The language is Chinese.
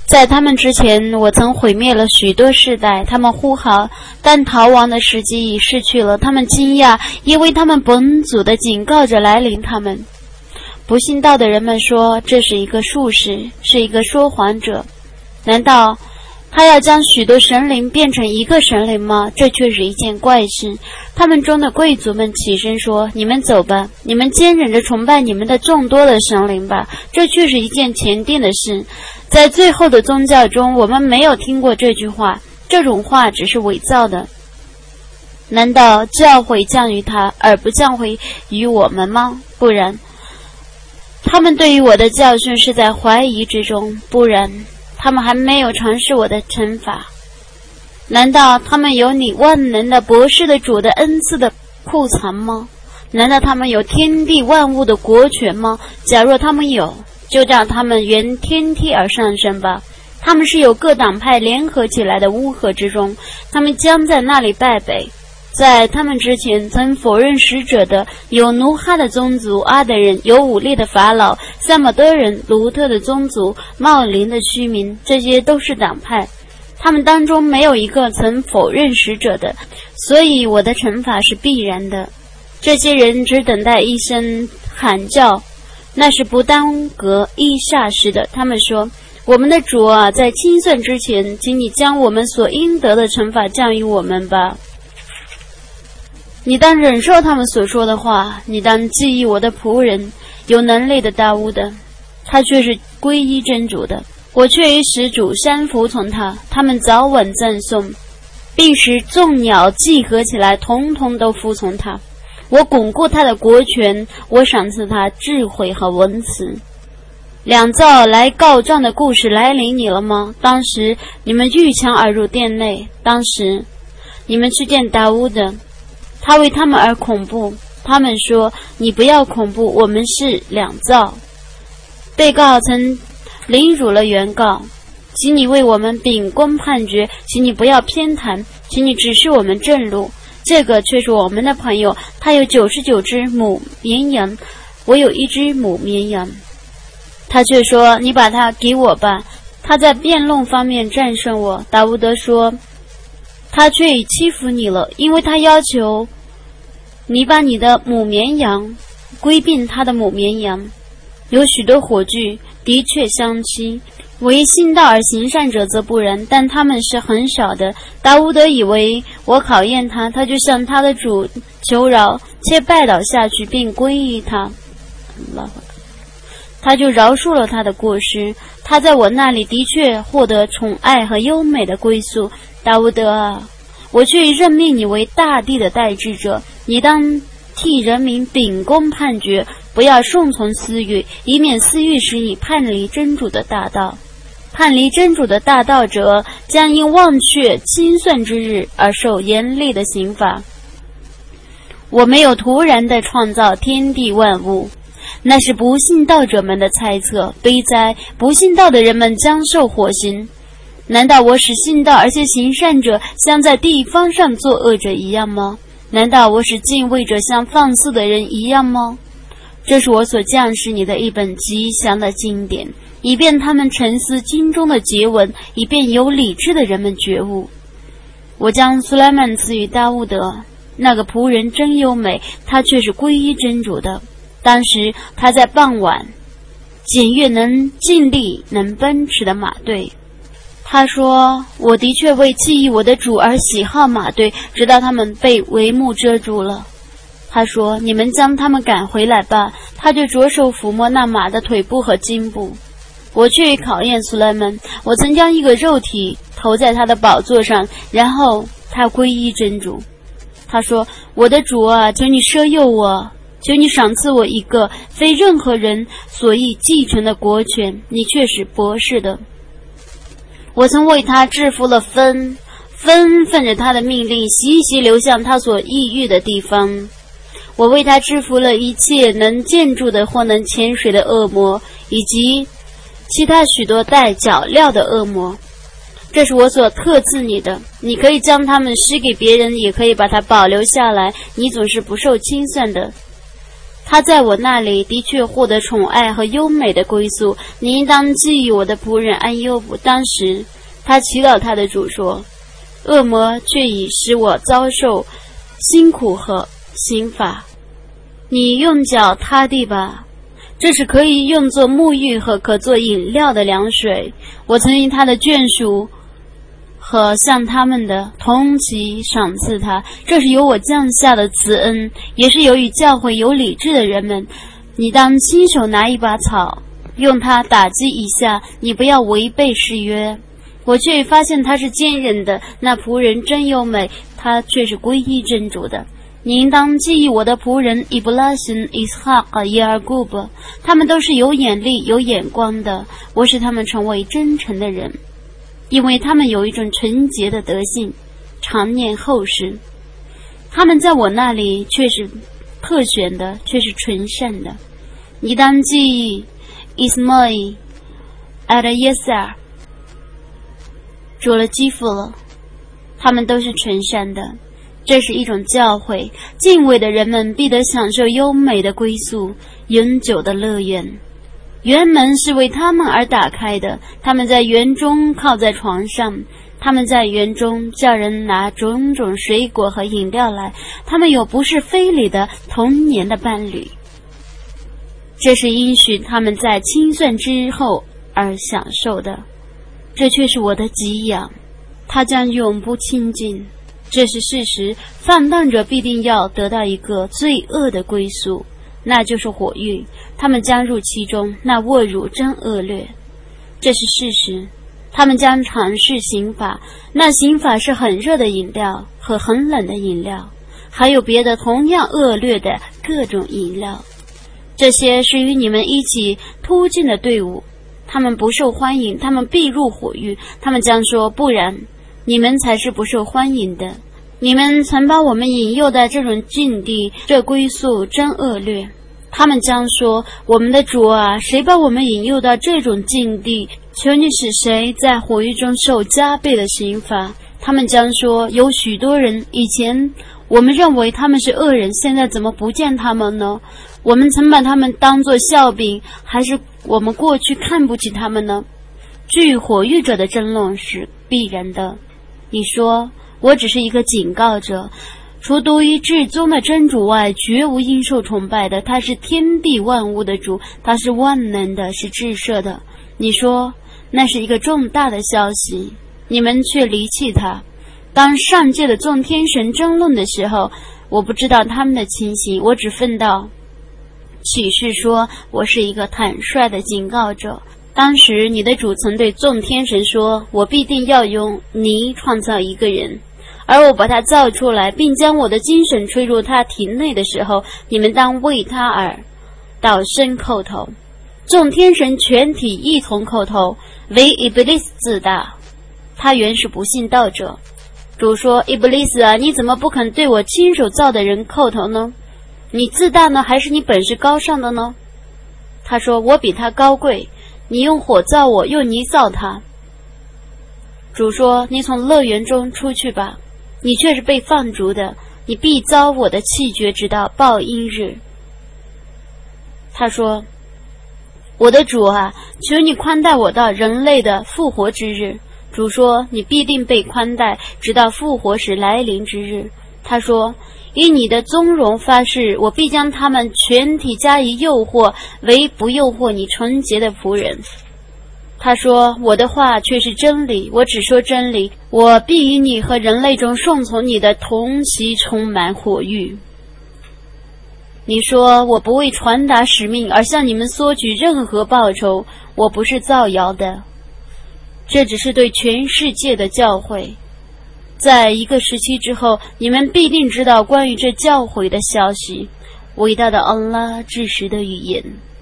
在他们之前，我曾毁灭了许多世代，他们呼号，但逃亡的时机已逝去了。他们惊讶，因为他们本族的警告者来临他们。不信道的人们说，这是一个术士，是一个说谎者。难道他要将许多神灵变成一个神灵吗？这却是一件怪事。他们中的贵族们起身说，你们走吧，你们坚忍着崇拜你们的众多的神灵吧，这却是一件前定的事。在最后的宗教中，我们没有听过这句话，这种话只是伪造的。难道教会降于他，而不降回于我们吗？不然，他们对于我的教训是在怀疑之中，不然他们还没有尝试我的惩罚。难道他们有你万能的博士的主的恩赐的库藏吗？难道他们有天地万物的国权吗？假若他们有，就让他们沿天梯而上升吧。他们是有各党派联合起来的乌合之中，他们将在那里败北。在他们之前曾否认使者的有努哈的宗族阿德人，有武力的法老萨摩德人，卢特的宗族茂林的虚民，这些都是党派，他们当中没有一个曾否认使者的，所以我的惩罚是必然的。这些人只等待一声喊叫，那是不耽搁一霎时的。他们说，我们的主啊，在清算之前，请你将我们所应得的惩罚降于我们吧。你当忍受他们所说的话，你当记忆我的仆人有能力的大乌的，他却是皈依真主的，我却与始主山服从他。他们早晚赞颂，并使众鸟集合起来，统统都服从他。我巩固他的国权，我赏赐他智慧和文辞。两造来告状的故事来临你了吗？当时你们逾墙而入殿内，当时你们去见达乌的，他为他们而恐怖。他们说，你不要恐怖，我们是两造。被告曾凌辱了原告，请你为我们秉公判决，请你不要偏袒，请你指示我们正路。这个却是我们的朋友，他有99只母绵羊，我有1只母绵羊。他却说，你把它给我吧。他在辩论方面战胜我。达乌德说，他却已欺负你了，因为他要求你把你的母绵羊归并他的母绵羊。有许多火炬的确相欺，为信道而行善者则不然，但他们是很少的。达乌德以为我考验他，他就向他的主求饶，且拜倒下去并皈依他，他就饶恕了他的过失。他在我那里的确获得宠爱和优美的归宿。达乌德啊，我却任命你为大地的代志者，你当替人民秉公判决，不要顺从私欲，以免私欲使你叛离真主的大道。叛离真主的大道者，将因忘却清算之日而受严厉的刑罚。我没有突然地创造天地万物，那是不信道者们的猜测。悲哉，不信道的人们将受火刑。难道我使信道而且行善者像在地方上作恶者一样吗？难道我使敬畏者像放肆的人一样吗？这是我所降示你的一本吉祥的经典，以便他们沉思经中的结文，以便有理智的人们觉悟。我将苏莱曼赐予大乌德，那个仆人真优美，他却是皈依真主的。当时他在傍晚检阅能尽力能奔驰的马队。他说，我的确为记忆我的主而喜好马队，直到他们被帷幕遮住了。他说，你们将他们赶回来吧。他就着手抚摸那马的腿部和颈部。我却考验苏莱曼，我曾将一个肉体投在他的宝座上，然后他皈依真主。他说，我的主啊，求你赦宥我，求你赏赐我一个非任何人所易继承的国权，你却是博士的。我曾为他制服了风，风奉着他的命令习习流向他所抑郁的地方。我为他制服了一切能建筑的或能潜水的恶魔，以及其他许多带脚镣的恶魔。这是我所特赐你的，你可以将他们施给别人，也可以把它保留下来，你总是不受清算的。 他在我那里的确获得宠爱和优美的归宿。你应当记忆我的仆人安优卜。当时他祈祷他的主说，恶魔却已使我遭受辛苦和刑罚。你用脚踏地吧，这是可以用作沐浴和可做饮料的凉水。我曾因他的眷属和向他们的同齐赏赐他，这是由我降下的慈恩，也是由于教会有理智的人们。你当亲手拿一把草，用它打击一下，你不要违背誓约。我却发现他是坚忍的，那仆人真优美，他却是皈依真主的。你应当记忆我的仆人伊布拉辛、伊斯哈格、耶尔古布，他们都是有眼力、有眼光的，我使他们成为真诚的人，因为他们有一种纯洁的德性，常念后世。他们在我那里却是特选的，却是纯善的。你当记忆伊斯莫伊、艾德耶塞尔、主了基辅了，他们都是纯善的。这是一种教诲，敬畏的人们必得享受优美的归宿，永久的乐园。园门是为他们而打开的，他们在园中靠在床上，他们在园中叫人拿种种水果和饮料来，他们有不是非礼的童年的伴侣。这是应许他们在清算之后而享受的，这却是我的给养，他将永不清净。这是事实，放荡者必定要得到一个罪恶的归宿，那就是火狱，他们将入其中，那侮辱真恶劣。这是事实，他们将尝试刑法，那刑法是很热的饮料和很冷的饮料，还有别的同样恶劣的各种饮料。这些是与你们一起突进的队伍，他们不受欢迎，他们必入火狱。他们将说，不然，你们才是不受欢迎的。你们曾把我们引诱到这种境地，这归宿真恶劣。他们将说，我们的主啊，谁把我们引诱到这种境地？求你使谁在火狱中受加倍的刑罚。他们将说，有许多人，以前我们认为他们是恶人，现在怎么不见他们呢？我们曾把他们当作笑柄，还是我们过去看不起他们呢？据火狱者的争论是必然的。你说，我只是一个警告者，除独一至宗的真主外，绝无应受崇拜的。他是天地万物的主，他是万能的，是至赦的。你说，那是一个重大的消息，你们却离弃他。当上界的众天神争论的时候，我不知道他们的情形，我只分到启示说，我是一个坦率的警告者。当时你的主曾对众天神说，我必定要用泥创造一个人，而我把他造出来，并将我的精神吹入他体内的时候，你们当为他而倒身叩头。众天神全体一同叩头，唯伊布利斯自大，他原是不信道者。主说，伊布利斯啊，你怎么不肯对我亲手造的人叩头呢？你自大呢，还是你本是高尚的呢？他说，我比他高贵，你用火造我，用泥造他。主说，你从乐园中出去吧，你却是被放逐的，你必遭我的气绝，直到报应日。他说，我的主啊，求你宽待我到人类的复活之日。主说，你必定被宽待，直到复活时来临之日。他说，以你的宗容发誓，我必将他们全体加以诱惑，唯不诱惑你纯洁的仆人。他说，我的话却是真理，我只说真理，我必与你和人类中顺从你的同齐充满火狱。你说，我不为传达使命而向你们索取任何报酬，我不是造谣的，这只是对全世界的教诲。在一个时期之后，你们必定知道关于这教诲的消息。伟大的安拉至实的语言。